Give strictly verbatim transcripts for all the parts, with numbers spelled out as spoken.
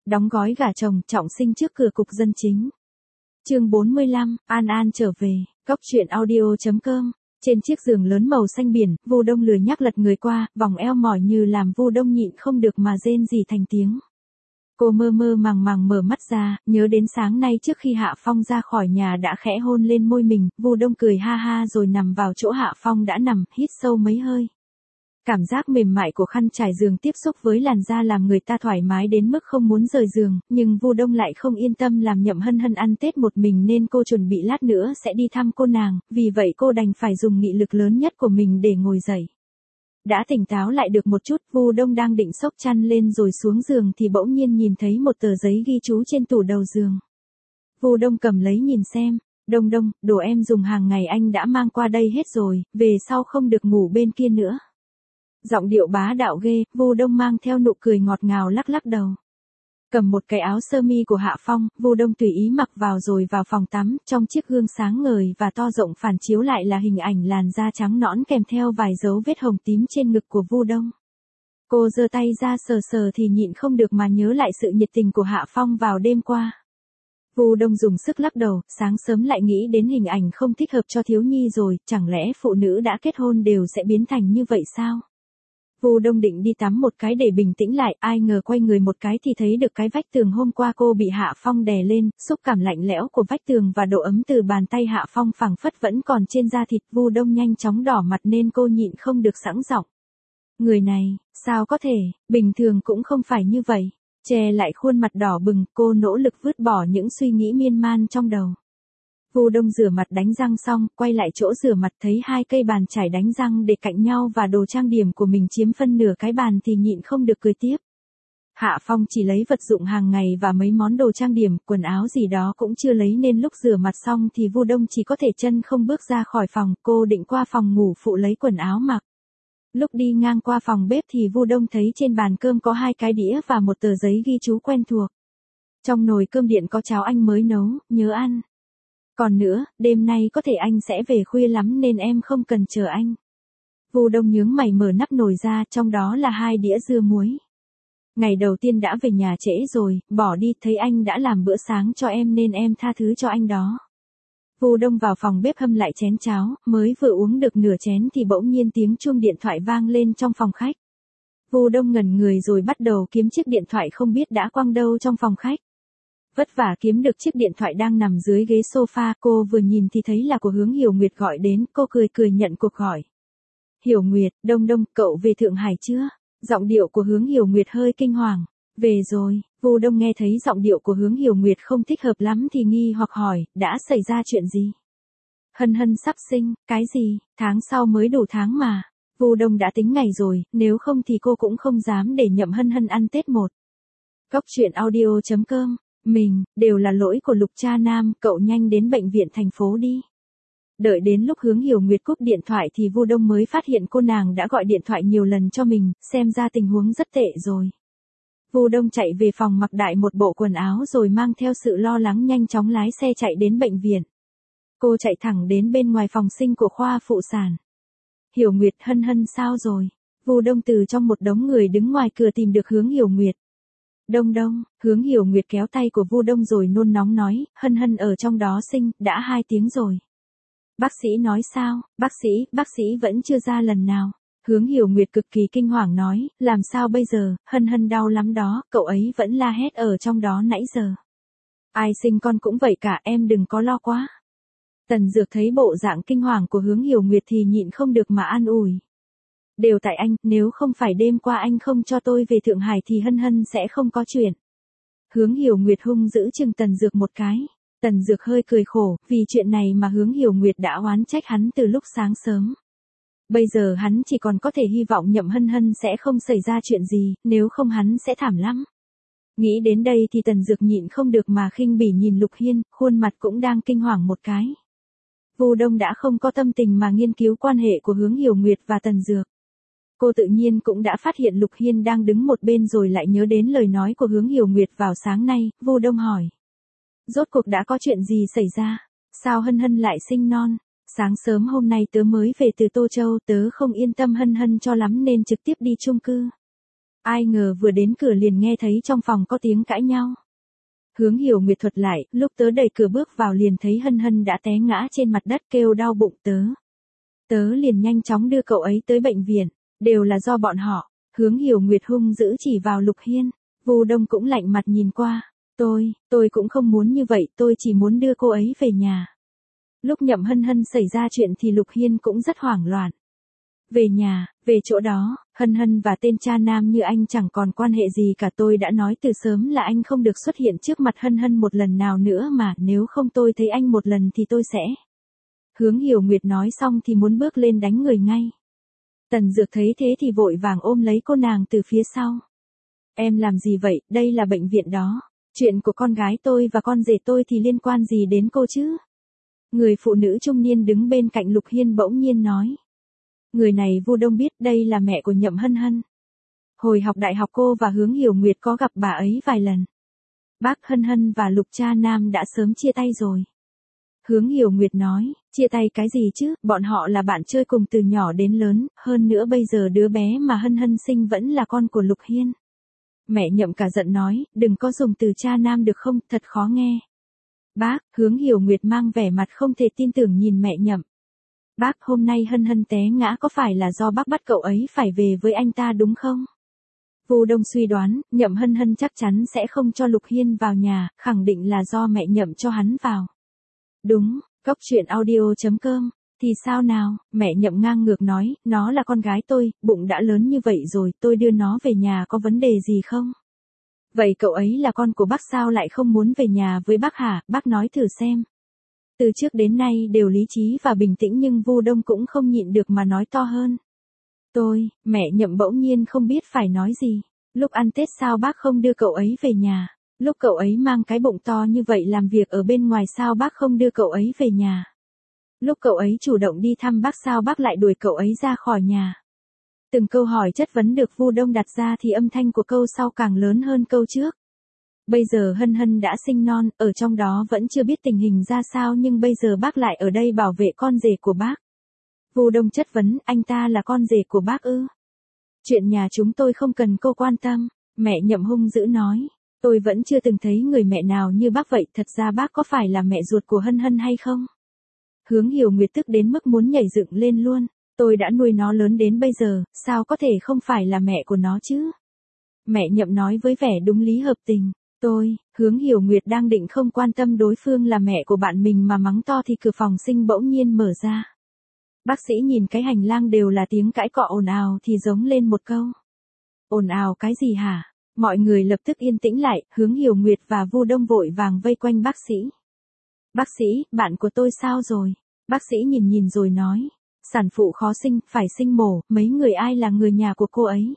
Đóng gói gả chồng, trọng sinh trước cửa cục dân chính. Chương bốn mươi lăm, An An trở về, Góc truyện audio chấm com. Trên chiếc giường lớn màu xanh biển, Vu Đông lười nhác lật người qua, vòng eo mỏi như làm Vu Đông nhịn không được mà rên rỉ thành tiếng. Cô mơ mơ màng màng mở mắt ra, nhớ đến sáng nay trước khi Hạ Phong ra khỏi nhà đã khẽ hôn lên môi mình, Vu Đông cười ha ha rồi nằm vào chỗ Hạ Phong đã nằm, hít sâu mấy hơi. Cảm giác mềm mại của khăn trải giường tiếp xúc với làn da làm người ta thoải mái đến mức không muốn rời giường, nhưng Vu Đông lại không yên tâm làm Nhậm Hân Hân ăn Tết một mình nên cô chuẩn bị lát nữa sẽ đi thăm cô nàng, vì vậy cô đành phải dùng nghị lực lớn nhất của mình để ngồi dậy. Đã tỉnh táo lại được một chút, Vu Đông đang định xốc chăn lên rồi xuống giường thì bỗng nhiên nhìn thấy một tờ giấy ghi chú trên tủ đầu giường. Vu Đông cầm lấy nhìn xem, Đông Đông, đồ em dùng hàng ngày anh đã mang qua đây hết rồi, về sau không được ngủ bên kia nữa. Giọng điệu bá đạo ghê, Vu Đông mang theo nụ cười ngọt ngào lắc lắc đầu. Cầm một cái áo sơ mi của Hạ Phong, Vu Đông tùy ý mặc vào rồi vào phòng tắm, trong chiếc gương sáng ngời và to rộng phản chiếu lại là hình ảnh làn da trắng nõn kèm theo vài dấu vết hồng tím trên ngực của Vu Đông. Cô giơ tay ra sờ sờ thì nhịn không được mà nhớ lại sự nhiệt tình của Hạ Phong vào đêm qua. Vu Đông dùng sức lắc đầu, sáng sớm lại nghĩ đến hình ảnh không thích hợp cho thiếu nhi rồi, chẳng lẽ phụ nữ đã kết hôn đều sẽ biến thành như vậy sao? Vu Đông định đi tắm một cái để bình tĩnh lại, ai ngờ quay người một cái thì thấy được cái vách tường hôm qua cô bị Hạ Phong đè lên, xúc cảm lạnh lẽo của vách tường và độ ấm từ bàn tay Hạ Phong phảng phất vẫn còn trên da thịt. Vu Đông nhanh chóng đỏ mặt nên cô nhịn không được sẵn giọng. Người này, sao có thể, bình thường cũng không phải như vậy. Che lại khuôn mặt đỏ bừng, cô nỗ lực vứt bỏ những suy nghĩ miên man trong đầu. Vu Đông rửa mặt đánh răng xong, quay lại chỗ rửa mặt thấy hai cây bàn chải đánh răng để cạnh nhau và đồ trang điểm của mình chiếm phân nửa cái bàn thì nhịn không được cười tiếp. Hạ Phong chỉ lấy vật dụng hàng ngày và mấy món đồ trang điểm, quần áo gì đó cũng chưa lấy nên lúc rửa mặt xong thì Vu Đông chỉ có thể chân không bước ra khỏi phòng, cô định qua phòng ngủ phụ lấy quần áo mặc. Lúc đi ngang qua phòng bếp thì Vu Đông thấy trên bàn cơm có hai cái đĩa và một tờ giấy ghi chú quen thuộc. Trong nồi cơm điện có cháo anh mới nấu, nhớ ăn. Còn nữa, đêm nay có thể anh sẽ về khuya lắm nên em không cần chờ anh. Vu Đông nhướng mày mở nắp nồi ra, trong đó là hai đĩa dưa muối. Ngày đầu tiên đã về nhà trễ rồi, bỏ đi, thấy anh đã làm bữa sáng cho em nên em tha thứ cho anh đó. Vu Đông vào phòng bếp hâm lại chén cháo, mới vừa uống được nửa chén thì bỗng nhiên tiếng chuông điện thoại vang lên trong phòng khách. Vu Đông ngẩn người rồi bắt đầu kiếm chiếc điện thoại không biết đã quăng đâu trong phòng khách. Vất vả kiếm được chiếc điện thoại đang nằm dưới ghế sofa, cô vừa nhìn thì thấy là của Hướng Hiểu Nguyệt gọi đến, cô cười cười nhận cuộc gọi. Hiểu Nguyệt, Đông Đông, cậu về Thượng Hải chưa? Giọng điệu của Hướng Hiểu Nguyệt hơi kinh hoàng. Về rồi. Vu Đông nghe thấy giọng điệu của Hướng Hiểu Nguyệt không thích hợp lắm thì nghi hoặc hỏi, đã xảy ra chuyện gì? Hân Hân sắp sinh, cái gì, tháng sau mới đủ tháng mà. Vu Đông đã tính ngày rồi, nếu không thì cô cũng không dám để Nhậm Hân Hân ăn Tết một. Góc truyện audio chấm com. Mình, đều là lỗi của Lục Cha Nam, cậu nhanh đến bệnh viện thành phố đi. Đợi đến lúc Hướng Hiểu Nguyệt cúp điện thoại thì Vu Đông mới phát hiện cô nàng đã gọi điện thoại nhiều lần cho mình, xem ra tình huống rất tệ rồi. Vu Đông chạy về phòng mặc đại một bộ quần áo rồi mang theo sự lo lắng nhanh chóng lái xe chạy đến bệnh viện. Cô chạy thẳng đến bên ngoài phòng sinh của khoa phụ sản. Hiểu Nguyệt, Hân Hân sao rồi? Vu Đông từ trong một đống người đứng ngoài cửa tìm được Hướng Hiểu Nguyệt. Đông Đông, Hướng Hiểu Nguyệt kéo tay của Vu Đông rồi nôn nóng nói, Hân Hân ở trong đó sinh, đã hai tiếng rồi. Bác sĩ nói sao? Bác sĩ, bác sĩ vẫn chưa ra lần nào. Hướng Hiểu Nguyệt cực kỳ kinh hoàng nói, làm sao bây giờ, Hân Hân đau lắm đó, cậu ấy vẫn la hét ở trong đó nãy giờ. Ai sinh con cũng vậy cả, em đừng có lo quá. Tần Dược thấy bộ dạng kinh hoàng của Hướng Hiểu Nguyệt thì nhịn không được mà an ủi. Đều tại anh, nếu không phải đêm qua anh không cho tôi về Thượng Hải thì Hân Hân sẽ không có chuyện. Hướng Hiểu Nguyệt hung dữ chừng Tần Dược một cái. Tần Dược hơi cười khổ, vì chuyện này mà Hướng Hiểu Nguyệt đã oán trách hắn từ lúc sáng sớm. Bây giờ hắn chỉ còn có thể hy vọng Nhậm Hân Hân sẽ không xảy ra chuyện gì, nếu không hắn sẽ thảm lắm. Nghĩ đến đây thì Tần Dược nhịn không được mà khinh bỉ nhìn Lục Hiên, khuôn mặt cũng đang kinh hoàng một cái. Vu Đông đã không có tâm tình mà nghiên cứu quan hệ của Hướng Hiểu Nguyệt và Tần Dược. Cô tự nhiên cũng đã phát hiện Lục Hiên đang đứng một bên rồi lại nhớ đến lời nói của Hướng Hiểu Nguyệt vào sáng nay, Vu Đông hỏi. Rốt cuộc đã có chuyện gì xảy ra? Sao Hân Hân lại sinh non? Sáng sớm hôm nay tớ mới về từ Tô Châu, tớ không yên tâm Hân Hân cho lắm nên trực tiếp đi chung cư. Ai ngờ vừa đến cửa liền nghe thấy trong phòng có tiếng cãi nhau. Hướng Hiểu Nguyệt thuật lại, lúc tớ đẩy cửa bước vào liền thấy Hân Hân đã té ngã trên mặt đất kêu đau bụng tớ. Tớ liền nhanh chóng đưa cậu ấy tới bệnh viện, đều là do bọn họ. Hướng Hiểu Nguyệt hung dữ chỉ vào Lục Hiên, Vu Đông cũng lạnh mặt nhìn qua, tôi, tôi cũng không muốn như vậy, tôi chỉ muốn đưa cô ấy về nhà. Lúc Nhậm Hân Hân xảy ra chuyện thì Lục Hiên cũng rất hoảng loạn. Về nhà, về chỗ đó, Hân Hân và tên cha nam như anh chẳng còn quan hệ gì cả, tôi đã nói từ sớm là anh không được xuất hiện trước mặt Hân Hân một lần nào nữa mà, nếu không tôi thấy anh một lần thì tôi sẽ. Hướng Hiểu Nguyệt nói xong thì muốn bước lên đánh người ngay. Tần Dược thấy thế thì vội vàng ôm lấy cô nàng từ phía sau. Em làm gì vậy, đây là bệnh viện đó. Chuyện của con gái tôi và con rể tôi thì liên quan gì đến cô chứ? Người phụ nữ trung niên đứng bên cạnh Lục Hiên bỗng nhiên nói. Người này Vu Đông biết, đây là mẹ của Nhậm Hân Hân. Hồi học đại học cô và Hướng Hiểu Nguyệt có gặp bà ấy vài lần. Bác Hân Hân và Lục cha nam đã sớm chia tay rồi. Hướng Hiểu Nguyệt nói, chia tay cái gì chứ, bọn họ là bạn chơi cùng từ nhỏ đến lớn, hơn nữa bây giờ đứa bé mà Hân Hân sinh vẫn là con của Lục Hiên. Mẹ Nhậm cả giận nói, đừng có dùng từ cha nam được không, thật khó nghe. Bác, Hướng Hiểu Nguyệt mang vẻ mặt không thể tin tưởng nhìn mẹ Nhậm. Bác, hôm nay Hân Hân té ngã có phải là do bác bắt cậu ấy phải về với anh ta đúng không? Vu Đông suy đoán, Nhậm Hân Hân chắc chắn sẽ không cho Lục Hiên vào nhà, khẳng định là do mẹ Nhậm cho hắn vào. Đúng, Cốc Truyện Audio chấm com, thì sao nào, mẹ Nhậm ngang ngược nói, nó là con gái tôi, bụng đã lớn như vậy rồi, tôi đưa nó về nhà có vấn đề gì không? Vậy cậu ấy là con của bác sao lại không muốn về nhà với bác hả, bác nói thử xem. Từ trước đến nay đều lý trí và bình tĩnh nhưng Vu Đông cũng không nhịn được mà nói to hơn. Tôi, mẹ Nhậm bỗng nhiên không biết phải nói gì. Lúc ăn Tết sao bác không đưa cậu ấy về nhà? Lúc cậu ấy mang cái bụng to như vậy làm việc ở bên ngoài sao bác không đưa cậu ấy về nhà? Lúc cậu ấy chủ động đi thăm bác sao bác lại đuổi cậu ấy ra khỏi nhà? Từng câu hỏi chất vấn được Vu Đông đặt ra thì âm thanh của câu sau càng lớn hơn câu trước. Bây giờ Hân Hân đã sinh non, ở trong đó vẫn chưa biết tình hình ra sao nhưng bây giờ bác lại ở đây bảo vệ con rể của bác. Vu Đông chất vấn, anh ta là con rể của bác ư? Chuyện nhà chúng tôi không cần cô quan tâm, mẹ Nhậm hung dữ nói. Tôi vẫn chưa từng thấy người mẹ nào như bác vậy, thật ra bác có phải là mẹ ruột của Hân Hân hay không? Hướng Hiểu Nguyệt tức đến mức muốn nhảy dựng lên luôn. Tôi đã nuôi nó lớn đến bây giờ, sao có thể không phải là mẹ của nó chứ? Mẹ Nhậm nói với vẻ đúng lý hợp tình. Tôi, Hướng Hiểu Nguyệt đang định không quan tâm đối phương là mẹ của bạn mình mà mắng to thì cửa phòng sinh bỗng nhiên mở ra. Bác sĩ nhìn cái hành lang đều là tiếng cãi cọ ồn ào thì giống lên một câu. Ồn ào cái gì hả? Mọi người lập tức yên tĩnh lại, Hướng Hiểu Nguyệt và Vu Đông vội vàng vây quanh bác sĩ. Bác sĩ, bạn của tôi sao rồi? Bác sĩ nhìn nhìn rồi nói. Sản phụ khó sinh, phải sinh mổ, mấy người ai là người nhà của cô ấy?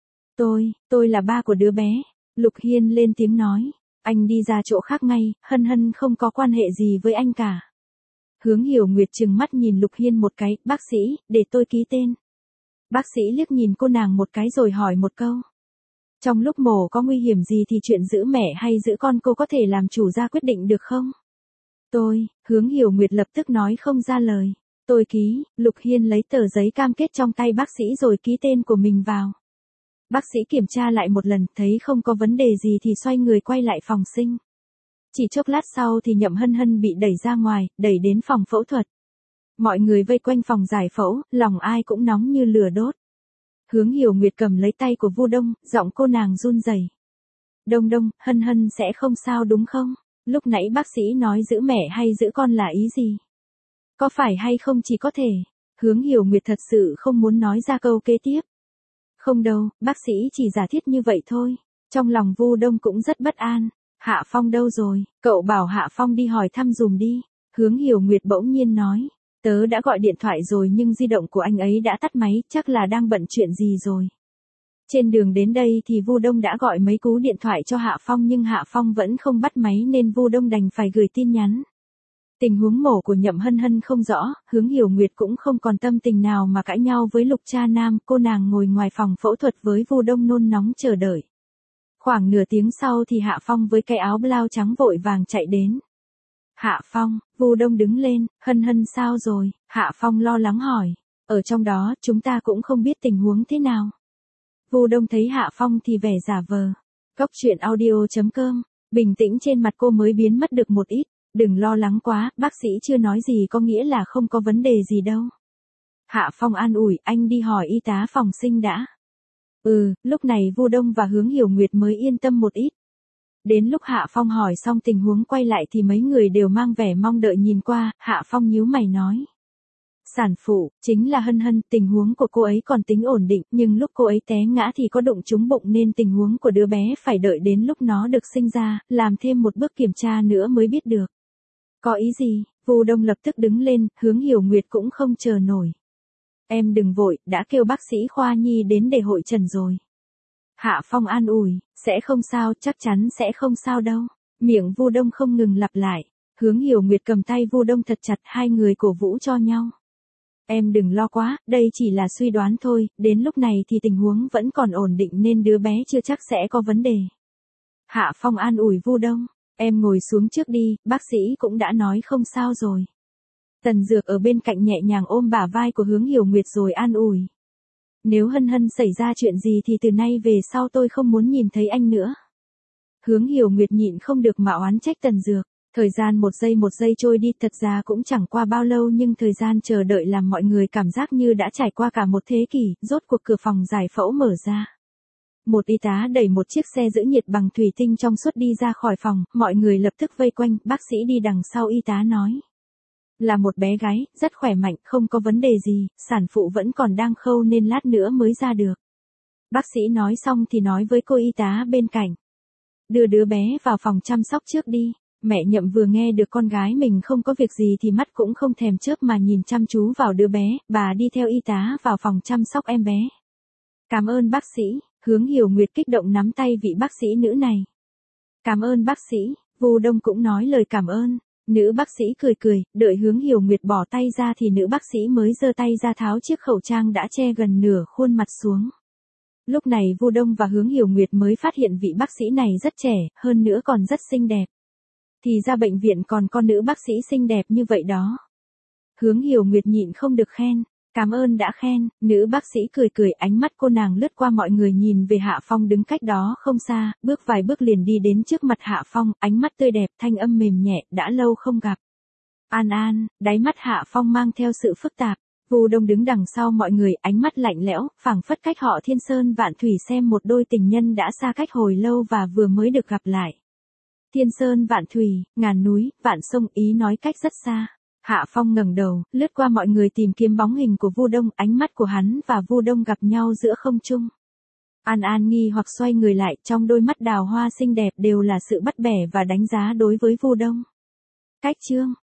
Tôi, tôi là ba của đứa bé. Lục Hiên lên tiếng nói. Anh đi ra chỗ khác ngay, Hân Hân không có quan hệ gì với anh cả. Hướng Hiểu Nguyệt trừng mắt nhìn Lục Hiên một cái, bác sĩ, để tôi ký tên. Bác sĩ liếc nhìn cô nàng một cái rồi hỏi một câu. Trong lúc mổ có nguy hiểm gì thì chuyện giữ mẹ hay giữ con cô có thể làm chủ ra quyết định được không? Tôi, Hướng Hiểu Nguyệt lập tức nói không ra lời. Tôi ký, Lục Hiên lấy tờ giấy cam kết trong tay bác sĩ rồi ký tên của mình vào. Bác sĩ kiểm tra lại một lần, thấy không có vấn đề gì thì xoay người quay lại phòng sinh. Chỉ chốc lát sau thì Nhậm Hân Hân bị đẩy ra ngoài, đẩy đến phòng phẫu thuật. Mọi người vây quanh phòng giải phẫu, lòng ai cũng nóng như lửa đốt. Hướng Hiểu Nguyệt cầm lấy tay của Vu Đông, giọng cô nàng run rẩy. Đông Đông, Hân Hân sẽ không sao đúng không? Lúc nãy bác sĩ nói giữ mẹ hay giữ con là ý gì? Có phải hay không chỉ có thể? Hướng Hiểu Nguyệt thật sự không muốn nói ra câu kế tiếp. Không đâu, bác sĩ chỉ giả thiết như vậy thôi. Trong lòng Vu Đông cũng rất bất an. Hạ Phong đâu rồi? Cậu bảo Hạ Phong đi hỏi thăm dùm đi. Hướng Hiểu Nguyệt bỗng nhiên nói. Tớ đã gọi điện thoại rồi nhưng di động của anh ấy đã tắt máy, chắc là đang bận chuyện gì rồi. Trên đường đến đây thì Vu Đông đã gọi mấy cú điện thoại cho Hạ Phong nhưng Hạ Phong vẫn không bắt máy nên Vu Đông đành phải gửi tin nhắn. Tình huống mổ của Nhậm Hân Hân không rõ, Hướng Hiểu Nguyệt cũng không còn tâm tình nào mà cãi nhau với Lục cha nam, cô nàng ngồi ngoài phòng phẫu thuật với Vu Đông nôn nóng chờ đợi. Khoảng nửa tiếng sau thì Hạ Phong với cái áo blau trắng vội vàng chạy đến. Hạ Phong, Vu Đông đứng lên, Hân Hân sao rồi? Hạ Phong lo lắng hỏi. Ở trong đó, chúng ta cũng không biết tình huống thế nào. Vu Đông thấy Hạ Phong thì vẻ giả vờ. Cốc truyện audio chấm com, bình tĩnh trên mặt cô mới biến mất được một ít. Đừng lo lắng quá, bác sĩ chưa nói gì có nghĩa là không có vấn đề gì đâu. Hạ Phong an ủi, anh đi hỏi y tá phòng sinh đã. Ừ, lúc này Vu Đông và Hướng Hiểu Nguyệt mới yên tâm một ít. Đến lúc Hạ Phong hỏi xong tình huống quay lại thì mấy người đều mang vẻ mong đợi nhìn qua, Hạ Phong nhíu mày nói. Sản phụ, chính là Hân Hân, tình huống của cô ấy còn tính ổn định, nhưng lúc cô ấy té ngã thì có đụng trúng bụng nên tình huống của đứa bé phải đợi đến lúc nó được sinh ra, làm thêm một bước kiểm tra nữa mới biết được. Có ý gì? Vu Đông lập tức đứng lên, Hướng Hiểu Nguyệt cũng không chờ nổi. Em đừng vội, đã kêu bác sĩ khoa nhi đến để hội trần rồi. Hạ Phong an ủi, sẽ không sao, chắc chắn sẽ không sao đâu. Miệng Vu Đông không ngừng lặp lại. Hướng Hiểu Nguyệt cầm tay Vu Đông thật chặt, hai người cổ vũ cho nhau. Em đừng lo quá, đây chỉ là suy đoán thôi, đến lúc này thì tình huống vẫn còn ổn định nên đứa bé chưa chắc sẽ có vấn đề. Hạ Phong an ủi Vu Đông, em ngồi xuống trước đi, bác sĩ cũng đã nói không sao rồi. Tần Dược ở bên cạnh nhẹ nhàng ôm bả vai của Hướng Hiểu Nguyệt rồi an ủi. Nếu Hân Hân xảy ra chuyện gì thì từ nay về sau tôi không muốn nhìn thấy anh nữa. Hướng Hiểu Nguyệt nhịn không được mà oán trách Tần Dược. Thời gian một giây một giây trôi đi, thật ra cũng chẳng qua bao lâu nhưng thời gian chờ đợi làm mọi người cảm giác như đã trải qua cả một thế kỷ, rốt cuộc cửa phòng giải phẫu mở ra. Một y tá đẩy một chiếc xe giữ nhiệt bằng thủy tinh trong suốt đi ra khỏi phòng, mọi người lập tức vây quanh, bác sĩ đi đằng sau y tá nói. Là một bé gái, rất khỏe mạnh, không có vấn đề gì, sản phụ vẫn còn đang khâu nên lát nữa mới ra được. Bác sĩ nói xong thì nói với cô y tá bên cạnh. Đưa đứa bé vào phòng chăm sóc trước đi. Mẹ Nhậm vừa nghe được con gái mình không có việc gì thì mắt cũng không thèm chớp mà nhìn chăm chú vào đứa bé, bà đi theo y tá vào phòng chăm sóc em bé. Cảm ơn bác sĩ, Hướng Hiểu Nguyệt kích động nắm tay vị bác sĩ nữ này. Cảm ơn bác sĩ, Vu Đông cũng nói lời cảm ơn. Nữ bác sĩ cười cười, đợi Hướng Hiểu Nguyệt bỏ tay ra thì nữ bác sĩ mới giơ tay ra tháo chiếc khẩu trang đã che gần nửa khuôn mặt xuống. Lúc này Vu Đông và Hướng Hiểu Nguyệt mới phát hiện vị bác sĩ này rất trẻ, hơn nữa còn rất xinh đẹp. Thì ra bệnh viện còn có nữ bác sĩ xinh đẹp như vậy đó. Hướng Hiểu Nguyệt nhịn không được khen. Cảm ơn đã khen, nữ bác sĩ cười cười, ánh mắt cô nàng lướt qua mọi người nhìn về Hạ Phong đứng cách đó không xa, bước vài bước liền đi đến trước mặt Hạ Phong, ánh mắt tươi đẹp, thanh âm mềm nhẹ, đã lâu không gặp. An An, đáy mắt Hạ Phong mang theo sự phức tạp. Vu Đông đứng đằng sau mọi người, ánh mắt lạnh lẽo, phảng phất cách họ thiên sơn vạn thủy xem một đôi tình nhân đã xa cách hồi lâu và vừa mới được gặp lại. Thiên sơn vạn thủy, ngàn núi, vạn sông, ý nói cách rất xa. Hạ Phong ngẩng đầu, lướt qua mọi người tìm kiếm bóng hình của Vu Đông, ánh mắt của hắn và Vu Đông gặp nhau giữa không trung. An An nghi hoặc xoay người lại, trong đôi mắt đào hoa xinh đẹp đều là sự bắt bẻ và đánh giá đối với Vu Đông. Cách chương